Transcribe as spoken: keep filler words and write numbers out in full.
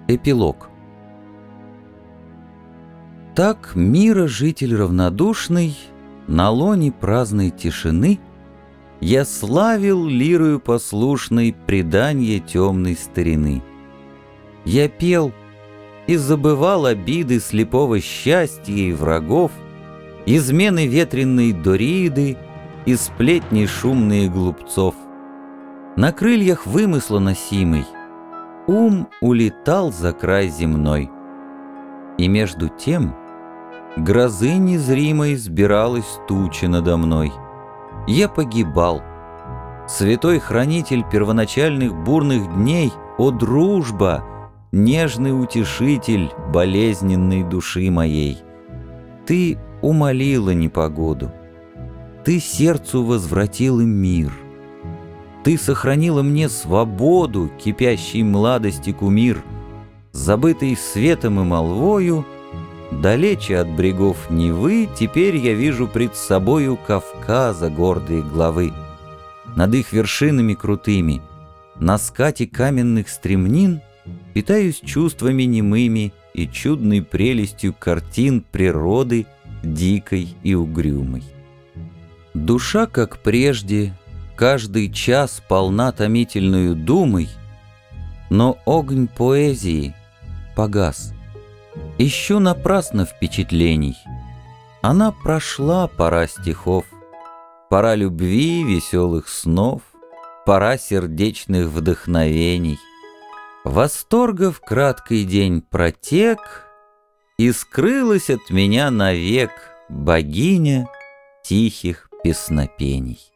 Эпилог. Так мира житель равнодушный, на лоне праздной тишины я славил лирою послушной преданье темной старины. Я пел и забывал обиды слепого счастья и врагов, измены ветренной Дориды и сплетни шумные глупцов. На крыльях вымысла носимый ум улетал за край земной. И между тем грозы незримой сбиралась туча надо мной. Я погибал. Святой хранитель первоначальных бурных дней, о дружба, нежный утешитель болезненной души моей, ты умолила непогоду, ты сердцу возвратила мир, ты сохранила мне свободу, кипящей младости кумир, забытый светом и молвою, далече от брегов Невы теперь я вижу пред собою Кавказа гордые главы. Над их вершинами крутыми, на скате каменных стремнин питаюсь чувствами немыми и чудной прелестью картин природы дикой и угрюмой. Душа, как прежде, каждый час полна томительную думой, но огонь поэзии погас. Ищу напрасно впечатлений. Она прошла, пора стихов, пора любви, веселых снов, пора сердечных вдохновений. Восторгов краткий день протек, и скрылась от меня навек богиня тихих песнопений.